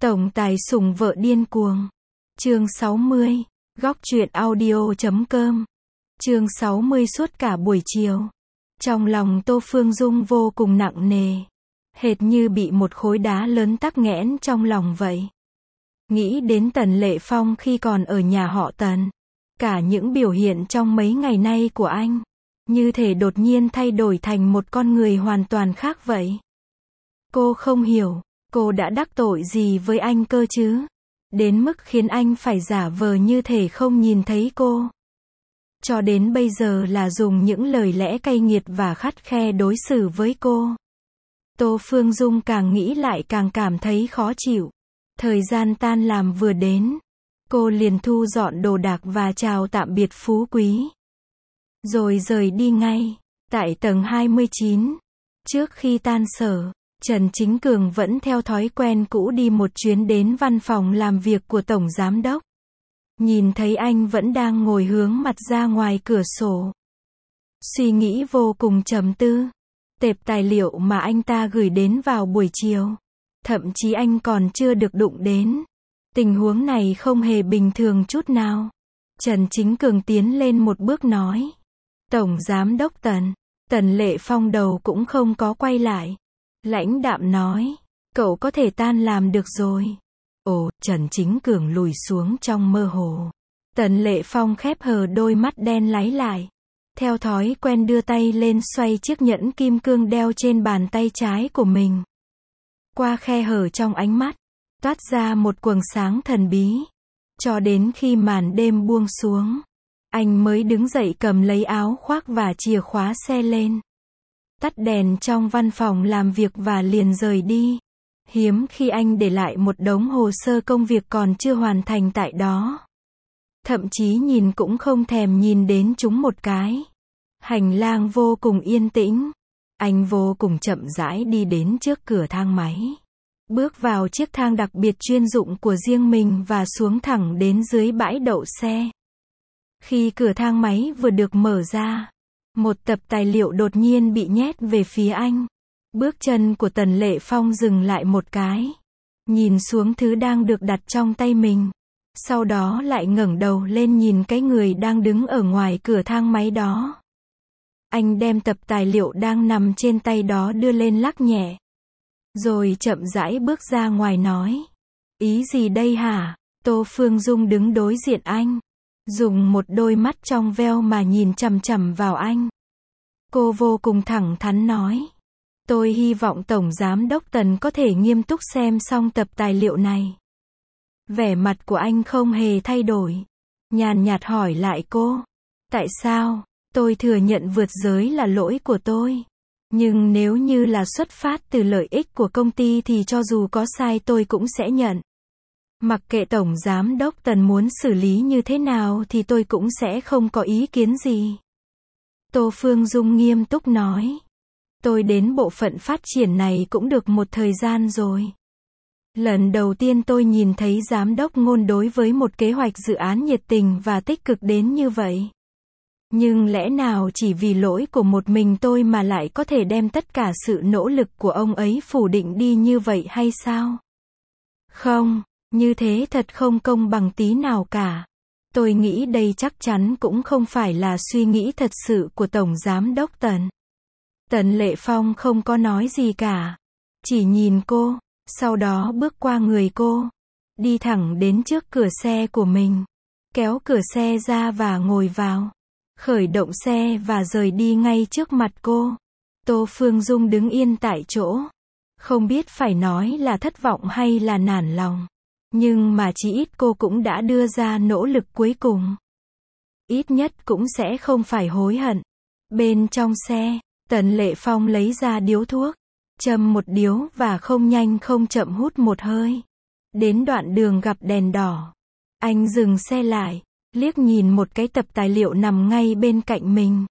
Tổng tài sủng vợ điên cuồng. Chương 60. Góc truyện audio.com. Chương 60. Suốt cả buổi chiều, trong lòng Tô Phương Dung vô cùng nặng nề, hệt như bị một khối đá lớn tắc nghẽn trong lòng vậy. Nghĩ đến Tần Lệ Phong khi còn ở nhà họ Tần, cả những biểu hiện trong mấy ngày nay của anh, như thể đột nhiên thay đổi thành một con người hoàn toàn khác vậy. Cô không hiểu, cô đã đắc tội gì với anh cơ chứ? Đến mức khiến anh phải giả vờ như thể không nhìn thấy cô. Cho đến bây giờ là dùng những lời lẽ cay nghiệt và khắt khe đối xử với cô. Tô Phương Dung càng nghĩ lại càng cảm thấy khó chịu. Thời gian tan làm vừa đến, cô liền thu dọn đồ đạc và chào tạm biệt Phú Quý, rồi rời đi ngay. Tại tầng 29, trước khi tan sở, Trần Chính Cường vẫn theo thói quen cũ đi một chuyến đến văn phòng làm việc của Tổng Giám Đốc. Nhìn thấy anh vẫn đang ngồi hướng mặt ra ngoài cửa sổ, suy nghĩ vô cùng trầm tư. Tệp tài liệu mà anh ta gửi đến vào buổi chiều, thậm chí anh còn chưa được đụng đến. Tình huống này không hề bình thường chút nào. Trần Chính Cường tiến lên một bước nói. Tổng Giám Đốc Tần. Tần Lệ Phong đầu cũng không có quay lại, lãnh đạm nói, cậu có thể tan làm được rồi. Ồ, Trần Chính Cường lùi xuống trong mơ hồ. Tần Lệ Phong khép hờ đôi mắt đen láy lại, theo thói quen đưa tay lên xoay chiếc nhẫn kim cương đeo trên bàn tay trái của mình. Qua khe hở trong ánh mắt, toát ra một quầng sáng thần bí. Cho đến khi màn đêm buông xuống, anh mới đứng dậy cầm lấy áo khoác và chìa khóa xe lên, tắt đèn trong văn phòng làm việc và liền rời đi. Hiếm khi anh để lại một đống hồ sơ công việc còn chưa hoàn thành tại đó. Thậm chí nhìn cũng không thèm nhìn đến chúng một cái. Hành lang vô cùng yên tĩnh. Anh vô cùng chậm rãi đi đến trước cửa thang máy, bước vào chiếc thang đặc biệt chuyên dụng của riêng mình và xuống thẳng đến dưới bãi đậu xe. Khi cửa thang máy vừa được mở ra, một tập tài liệu đột nhiên bị nhét về phía anh. Bước chân của Tần Lệ Phong dừng lại một cái, nhìn xuống thứ đang được đặt trong tay mình. Sau đó lại ngẩng đầu lên nhìn cái người đang đứng ở ngoài cửa thang máy đó. Anh đem tập tài liệu đang nằm trên tay đó đưa lên lắc nhẹ, rồi chậm rãi bước ra ngoài nói. Ý gì đây hả? Tô Phương Dung đứng đối diện anh, dùng một đôi mắt trong veo mà nhìn chằm chằm vào anh. Cô vô cùng thẳng thắn nói. Tôi hy vọng Tổng Giám Đốc Tần có thể nghiêm túc xem xong tập tài liệu này. Vẻ mặt của anh không hề thay đổi, nhàn nhạt hỏi lại cô. Tại sao? Tôi thừa nhận vượt giới là lỗi của tôi. Nhưng nếu như là xuất phát từ lợi ích của công ty thì cho dù có sai tôi cũng sẽ nhận. Mặc kệ Tổng Giám Đốc Tần muốn xử lý như thế nào thì tôi cũng sẽ không có ý kiến gì. Tô Phương Dung nghiêm túc nói. Tôi đến bộ phận phát triển này cũng được một thời gian rồi. Lần đầu tiên tôi nhìn thấy giám đốc Ngôn đối với một kế hoạch dự án nhiệt tình và tích cực đến như vậy. Nhưng lẽ nào chỉ vì lỗi của một mình tôi mà lại có thể đem tất cả sự nỗ lực của ông ấy phủ định đi như vậy hay sao? Không, như thế thật không công bằng tí nào cả. Tôi nghĩ đây chắc chắn cũng không phải là suy nghĩ thật sự của Tổng Giám Đốc Tần. Tần Lệ Phong không có nói gì cả, chỉ nhìn cô, sau đó bước qua người cô, đi thẳng đến trước cửa xe của mình, kéo cửa xe ra và ngồi vào, khởi động xe và rời đi ngay trước mặt cô. Tô Phương Dung đứng yên tại chỗ, không biết phải nói là thất vọng hay là nản lòng, nhưng mà chỉ ít cô cũng đã đưa ra nỗ lực cuối cùng. Ít nhất cũng sẽ không phải hối hận. Bên trong xe, Tần Lệ Phong lấy ra điếu thuốc, châm một điếu và không nhanh không chậm hút một hơi. Đến đoạn đường gặp đèn đỏ, anh dừng xe lại, liếc nhìn một cái tập tài liệu nằm ngay bên cạnh mình.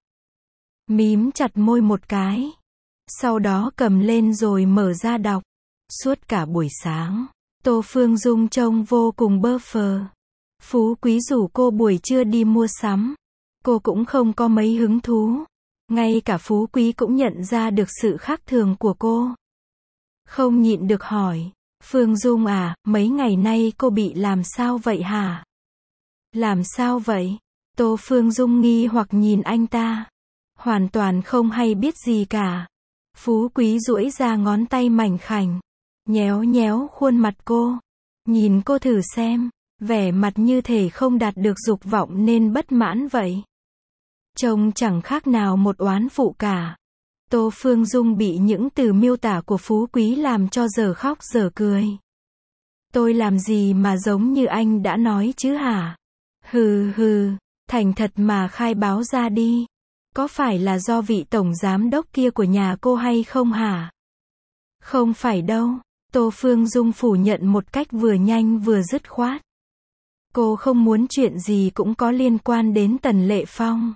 Mím chặt môi một cái, sau đó cầm lên rồi mở ra đọc. Suốt cả buổi sáng, Tô Phương Dung trông vô cùng bơ phờ. Phú Quý rủ cô buổi trưa đi mua sắm, cô cũng không có mấy hứng thú. Ngay cả Phú Quý cũng nhận ra được sự khác thường của cô. Không nhịn được hỏi, Phương Dung à, mấy ngày nay cô bị làm sao vậy hả? Làm sao vậy? Tô Phương Dung nghi hoặc nhìn anh ta. Hoàn toàn không hay biết gì cả. Phú Quý duỗi ra ngón tay mảnh khảnh. Nhéo nhéo khuôn mặt cô. Nhìn cô thử xem. Vẻ mặt như thể không đạt được dục vọng nên bất mãn vậy. Trông chẳng khác nào một oán phụ cả. Tô Phương Dung bị những từ miêu tả của Phú Quý làm cho dở khóc dở cười. Tôi làm gì mà giống như anh đã nói chứ hả? Hừ hừ, thành thật mà khai báo ra đi. Có phải là do vị tổng giám đốc kia của nhà cô hay không hả? Không phải đâu, Tô Phương Dung phủ nhận một cách vừa nhanh vừa dứt khoát. Cô không muốn chuyện gì cũng có liên quan đến Tần Lệ Phong.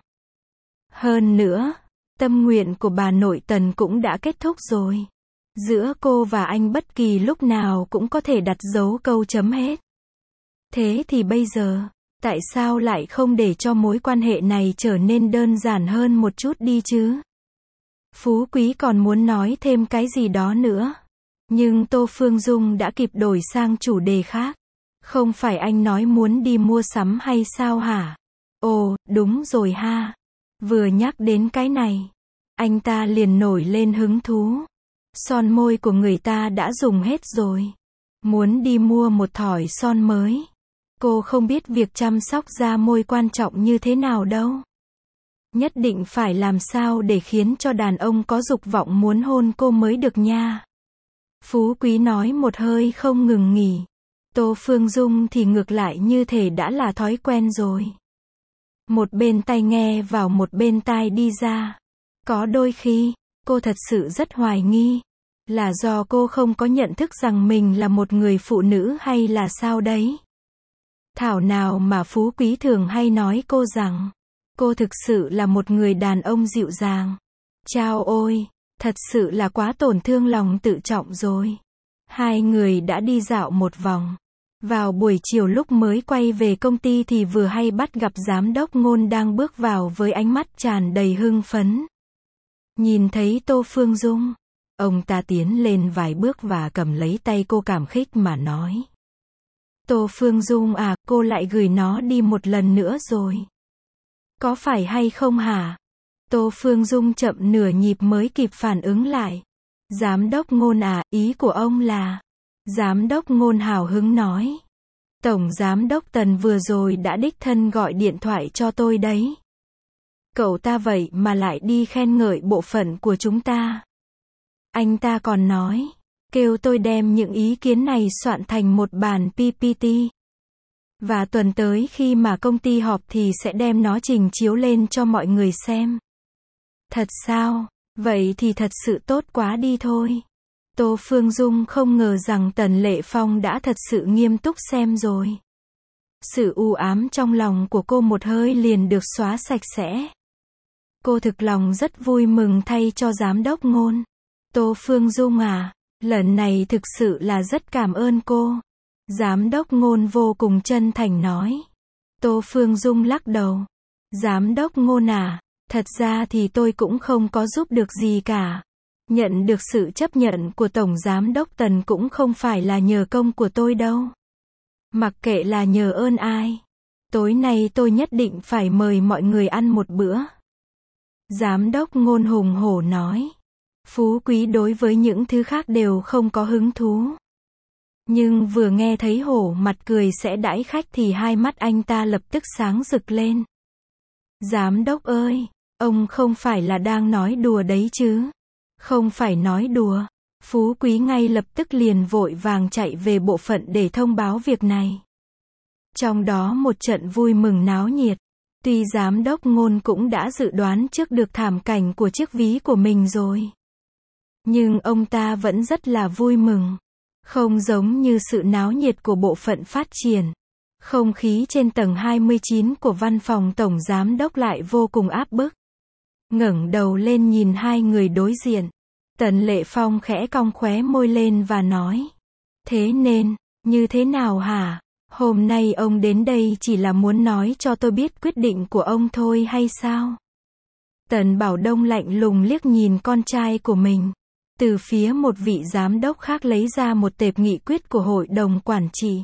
Hơn nữa, tâm nguyện của bà nội Tần cũng đã kết thúc rồi. Giữa cô và anh bất kỳ lúc nào cũng có thể đặt dấu câu chấm hết. Thế thì bây giờ, tại sao lại không để cho mối quan hệ này trở nên đơn giản hơn một chút đi chứ? Phú Quý còn muốn nói thêm cái gì đó nữa. Nhưng Tô Phương Dung đã kịp đổi sang chủ đề khác. Không phải anh nói muốn đi mua sắm hay sao hả? Ồ, đúng rồi ha. Vừa nhắc đến cái này, anh ta liền nổi lên hứng thú. Son môi của người ta đã dùng hết rồi. Muốn đi mua một thỏi son mới. Cô không biết việc chăm sóc da môi quan trọng như thế nào đâu. Nhất định phải làm sao để khiến cho đàn ông có dục vọng muốn hôn cô mới được nha. Phú Quý nói một hơi không ngừng nghỉ. Tô Phương Dung thì ngược lại như thể đã là thói quen rồi. Một bên tai nghe vào một bên tai đi ra. Có đôi khi, cô thật sự rất hoài nghi. Là do cô không có nhận thức rằng mình là một người phụ nữ hay là sao đấy. Thảo nào mà Phú Quý thường hay nói cô rằng, cô thực sự là một người đàn ông dịu dàng. Chao ôi, thật sự là quá tổn thương lòng tự trọng rồi. Hai người đã đi dạo một vòng. Vào buổi chiều lúc mới quay về công ty thì vừa hay bắt gặp giám đốc Ngôn đang bước vào với ánh mắt tràn đầy hưng phấn. Nhìn thấy Tô Phương Dung, ông ta tiến lên vài bước và cầm lấy tay cô cảm khích mà nói. Tô Phương Dung à, cô lại gửi nó đi một lần nữa rồi. Có phải hay không hả? Tô Phương Dung chậm nửa nhịp mới kịp phản ứng lại. Giám đốc Ngôn à, ý của ông là... Giám đốc Ngôn hào hứng nói. Tổng giám đốc Tần vừa rồi đã đích thân gọi điện thoại cho tôi đấy. Cậu ta vậy mà lại đi khen ngợi bộ phận của chúng ta. Anh ta còn nói, kêu tôi đem những ý kiến này soạn thành một bản PPT. Và tuần tới khi mà công ty họp thì sẽ đem nó trình chiếu lên cho mọi người xem. Thật sao? Vậy thì thật sự tốt quá đi thôi. Tô Phương Dung không ngờ rằng Tần Lệ Phong đã thật sự nghiêm túc xem rồi. Sự u ám trong lòng của cô một hơi liền được xóa sạch sẽ. Cô thực lòng rất vui mừng thay cho giám đốc Ngôn. Tô Phương Dung à, lần này thực sự là rất cảm ơn cô. Giám đốc Ngôn vô cùng chân thành nói. Tô Phương Dung lắc đầu. Giám đốc Ngôn à, thật ra thì tôi cũng không có giúp được gì cả. Nhận được sự chấp nhận của Tổng Giám đốc Tần cũng không phải là nhờ công của tôi đâu. Mặc kệ là nhờ ơn ai. Tối nay tôi nhất định phải mời mọi người ăn một bữa. Giám đốc Ngôn hùng hổ nói. Phú Quý đối với những thứ khác đều không có hứng thú. Nhưng vừa nghe thấy hổ mặt cười sẽ đãi khách thì hai mắt anh ta lập tức sáng rực lên. Giám đốc ơi, ông không phải là đang nói đùa đấy chứ? Không phải nói đùa. Phú Quý ngay lập tức liền vội vàng chạy về bộ phận để thông báo việc này. Trong đó một trận vui mừng náo nhiệt. Tuy giám đốc Ngôn cũng đã dự đoán trước được thảm cảnh của chiếc ví của mình rồi. Nhưng ông ta vẫn rất là vui mừng. Không giống như sự náo nhiệt của bộ phận phát triển. Không khí trên tầng 29 của văn phòng tổng giám đốc lại vô cùng áp bức. Ngẩng đầu lên nhìn hai người đối diện. Tần Lệ Phong khẽ cong khóe môi lên và nói. Thế nên, như thế nào hả? Hôm nay ông đến đây chỉ là muốn nói cho tôi biết quyết định của ông thôi hay sao? Tần Bảo Đông lạnh lùng liếc nhìn con trai của mình. Từ phía một vị giám đốc khác lấy ra một tệp nghị quyết của hội đồng quản trị.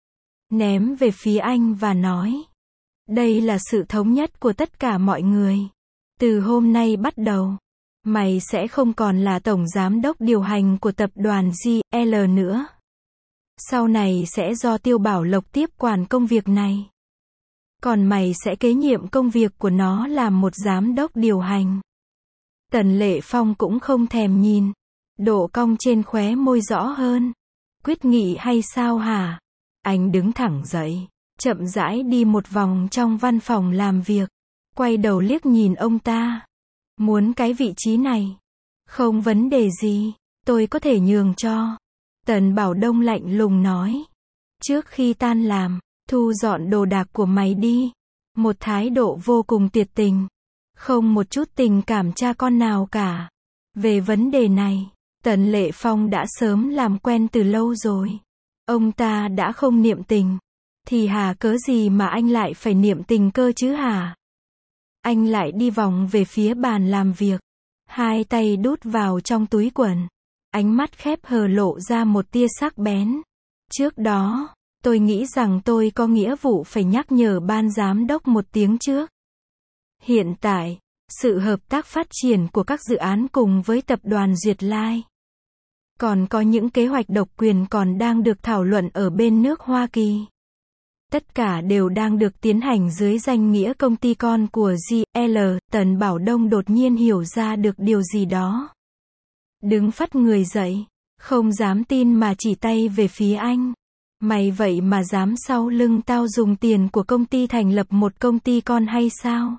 Ném về phía anh và nói. Đây là sự thống nhất của tất cả mọi người. Từ hôm nay bắt đầu, mày sẽ không còn là tổng giám đốc điều hành của tập đoàn GL nữa. Sau này sẽ do Tiêu Bảo Lộc tiếp quản công việc này. Còn mày sẽ kế nhiệm công việc của nó làm một giám đốc điều hành. Tần Lệ Phong cũng không thèm nhìn. Độ cong trên khóe môi rõ hơn. Quyết nghị hay sao hả? Anh đứng thẳng dậy, chậm rãi đi một vòng trong văn phòng làm việc. Quay đầu liếc nhìn ông ta. Muốn cái vị trí này? Không vấn đề gì, tôi có thể nhường cho. Tần Bảo Đông lạnh lùng nói. Trước khi tan làm, thu dọn đồ đạc của mày đi. Một thái độ vô cùng tuyệt tình. Không một chút tình cảm cha con nào cả. Về vấn đề này, Tần Lệ Phong đã sớm làm quen từ lâu rồi. Ông ta đã không niệm tình. Thì hà cớ gì mà anh lại phải niệm tình cơ chứ hả? Anh lại đi vòng về phía bàn làm việc. Hai tay đút vào trong túi quần. Ánh mắt khép hờ lộ ra một tia sắc bén. Trước đó, tôi nghĩ rằng tôi có nghĩa vụ phải nhắc nhở ban giám đốc một tiếng trước. Hiện tại, sự hợp tác phát triển của các dự án cùng với tập đoàn Duyệt Lai. Còn có những kế hoạch độc quyền còn đang được thảo luận ở bên nước Hoa Kỳ. Tất cả đều đang được tiến hành dưới danh nghĩa công ty con của GL. Tần Bảo Đông đột nhiên hiểu ra được điều gì đó. Đứng phắt người dậy, không dám tin mà chỉ tay về phía anh. Mày vậy mà dám sau lưng tao dùng tiền của công ty thành lập một công ty con hay sao?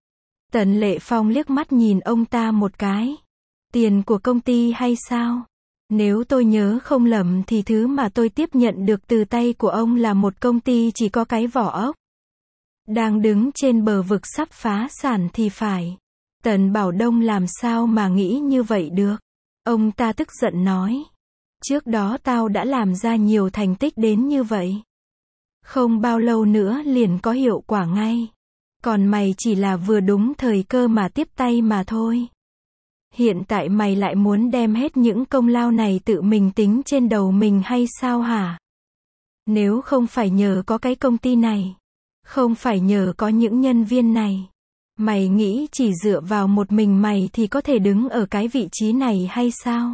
Tần Lệ Phong liếc mắt nhìn ông ta một cái. Tiền của công ty hay sao? Nếu tôi nhớ không lầm thì thứ mà tôi tiếp nhận được từ tay của ông là một công ty chỉ có cái vỏ ốc. Đang đứng trên bờ vực sắp phá sản thì phải. Tần Bảo Đông làm sao mà nghĩ như vậy được? Ông ta tức giận nói. Trước đó tao đã làm ra nhiều thành tích đến như vậy. Không bao lâu nữa liền có hiệu quả ngay. Còn mày chỉ là vừa đúng thời cơ mà tiếp tay mà thôi. Hiện tại mày lại muốn đem hết những công lao này tự mình tính trên đầu mình hay sao hả? Nếu không phải nhờ có cái công ty này, không phải nhờ có những nhân viên này, mày nghĩ chỉ dựa vào một mình mày thì có thể đứng ở cái vị trí này hay sao?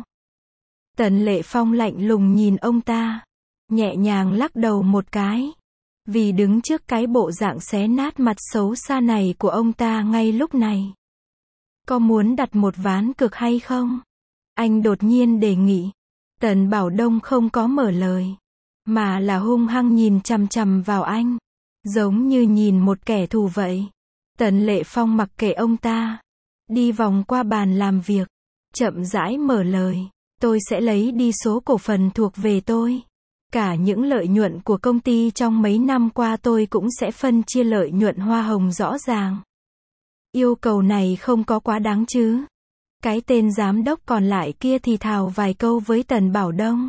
Tần Lệ Phong lạnh lùng nhìn ông ta, nhẹ nhàng lắc đầu một cái. Vì đứng trước cái bộ dạng xé nát mặt xấu xa này của ông ta ngay lúc này. Có muốn đặt một ván cược hay không? Anh đột nhiên đề nghị. Tần Bảo Đông không có mở lời, mà là hung hăng nhìn chằm chằm vào anh, giống như nhìn một kẻ thù vậy. Tần Lệ Phong mặc kệ ông ta, đi vòng qua bàn làm việc, chậm rãi mở lời. Tôi sẽ lấy đi số cổ phần thuộc về tôi. Cả những lợi nhuận của công ty trong mấy năm qua tôi cũng sẽ phân chia lợi nhuận hoa hồng rõ ràng. Yêu cầu này không có quá đáng chứ? Cái tên giám đốc còn lại kia thì thào vài câu với Tần Bảo Đông.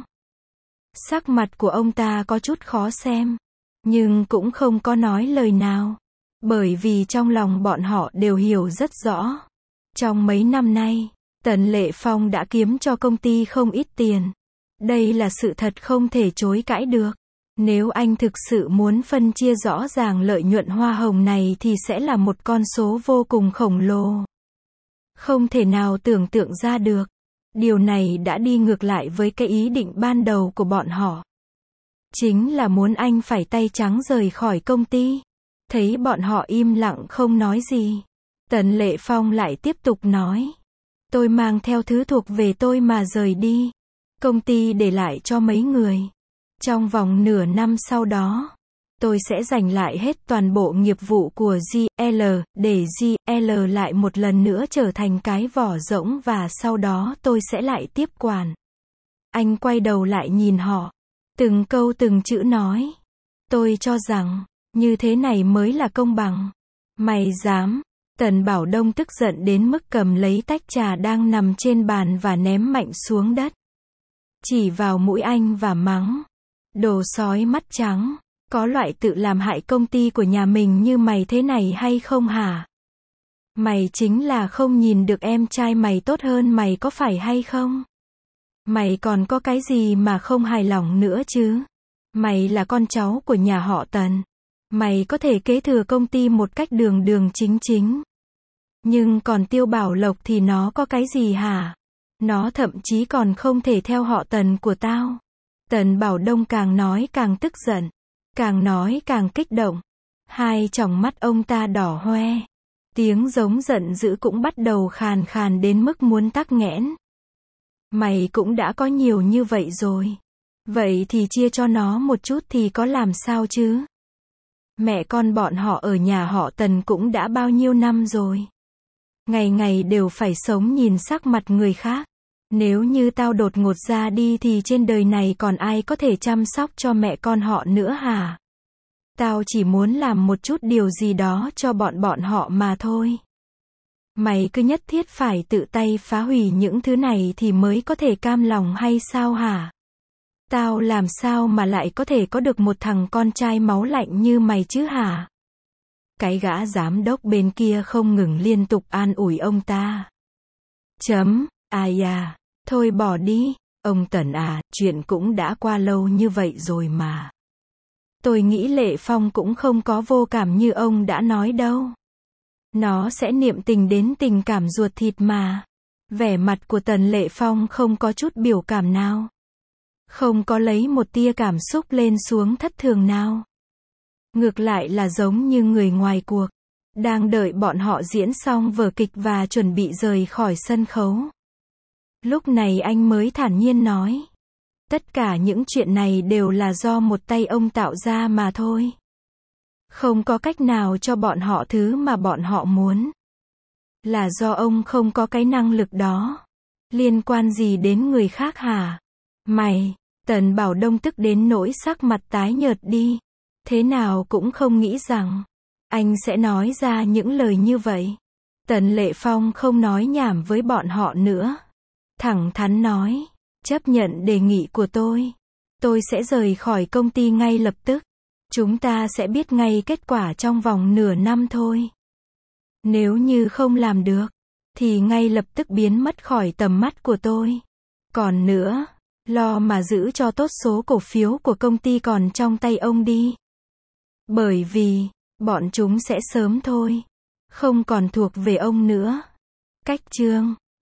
Sắc mặt của ông ta có chút khó xem, nhưng cũng không có nói lời nào. Bởi vì trong lòng bọn họ đều hiểu rất rõ. Trong mấy năm nay, Tần Lệ Phong đã kiếm cho công ty không ít tiền. Đây là sự thật không thể chối cãi được. Nếu anh thực sự muốn phân chia rõ ràng lợi nhuận hoa hồng này thì sẽ là một con số vô cùng khổng lồ. Không thể nào tưởng tượng ra được. Điều này đã đi ngược lại với cái ý định ban đầu của bọn họ. Chính là muốn anh phải tay trắng rời khỏi công ty. Thấy bọn họ im lặng không nói gì, Tần Lệ Phong lại tiếp tục nói. Tôi mang theo thứ thuộc về tôi mà rời đi. Công ty để lại cho mấy người. Trong vòng nửa năm sau đó, tôi sẽ giành lại hết toàn bộ nghiệp vụ của GL, để GL lại một lần nữa trở thành cái vỏ rỗng và sau đó tôi sẽ lại tiếp quản. Anh quay đầu lại nhìn họ, từng câu từng chữ nói. Tôi cho rằng, như thế này mới là công bằng. Mày dám? Tần Bảo Đông tức giận đến mức cầm lấy tách trà đang nằm trên bàn và ném mạnh xuống đất. Chỉ vào mũi anh và mắng. Đồ sói mắt trắng, có loại tự làm hại công ty của nhà mình như mày thế này hay không hả? Mày chính là không nhìn được em trai mày tốt hơn mày có phải hay không? Mày còn có cái gì mà không hài lòng nữa chứ? Mày là con cháu của nhà họ Tần. Mày có thể kế thừa công ty một cách đường đường chính chính. Nhưng còn Tiêu Bảo Lộc thì nó có cái gì hả? Nó thậm chí còn không thể theo họ Tần của tao. Tần Bảo Đông càng nói càng tức giận. Càng nói càng kích động. Hai tròng mắt ông ta đỏ hoe. Tiếng giống giận dữ cũng bắt đầu khàn khàn đến mức muốn tắc nghẽn. Mày cũng đã có nhiều như vậy rồi. Vậy thì chia cho nó một chút thì có làm sao chứ? Mẹ con bọn họ ở nhà họ Tần cũng đã bao nhiêu năm rồi. Ngày ngày đều phải sống nhìn sắc mặt người khác. Nếu như tao đột ngột ra đi thì trên đời này còn ai có thể chăm sóc cho mẹ con họ nữa hả? Tao chỉ muốn làm một chút điều gì đó cho bọn họ mà thôi. Mày cứ nhất thiết phải tự tay phá hủy những thứ này thì mới có thể cam lòng hay sao hả? Tao làm sao mà lại có thể có được một thằng con trai máu lạnh như mày chứ hả? Cái gã giám đốc bên kia không ngừng liên tục an ủi ông ta. Ai à, thôi bỏ đi, ông Tần à, chuyện cũng đã qua lâu như vậy rồi mà. Tôi nghĩ Lệ Phong cũng không có vô cảm như ông đã nói đâu. Nó sẽ niệm tình đến tình cảm ruột thịt mà. Vẻ mặt của Tần Lệ Phong không có chút biểu cảm nào. Không có lấy một tia cảm xúc lên xuống thất thường nào. Ngược lại là giống như người ngoài cuộc. Đang đợi bọn họ diễn xong vở kịch và chuẩn bị rời khỏi sân khấu. Lúc này anh mới thản nhiên nói. Tất cả những chuyện này đều là do một tay ông tạo ra mà thôi. Không có cách nào cho bọn họ thứ mà bọn họ muốn. Là do ông không có cái năng lực đó. Liên quan gì đến người khác hả? Mày, Tần Bảo Đông tức đến nỗi sắc mặt tái nhợt đi. Thế nào cũng không nghĩ rằng anh sẽ nói ra những lời như vậy. Tần Lệ Phong không nói nhảm với bọn họ nữa. Thẳng thắn nói, chấp nhận đề nghị của tôi. Tôi sẽ rời khỏi công ty ngay lập tức. Chúng ta sẽ biết ngay kết quả trong vòng nửa năm thôi. Nếu như không làm được, thì ngay lập tức biến mất khỏi tầm mắt của tôi. Còn nữa, lo mà giữ cho tốt số cổ phiếu của công ty còn trong tay ông đi. Bởi vì, bọn chúng sẽ sớm thôi. Không còn thuộc về ông nữa. Cách chương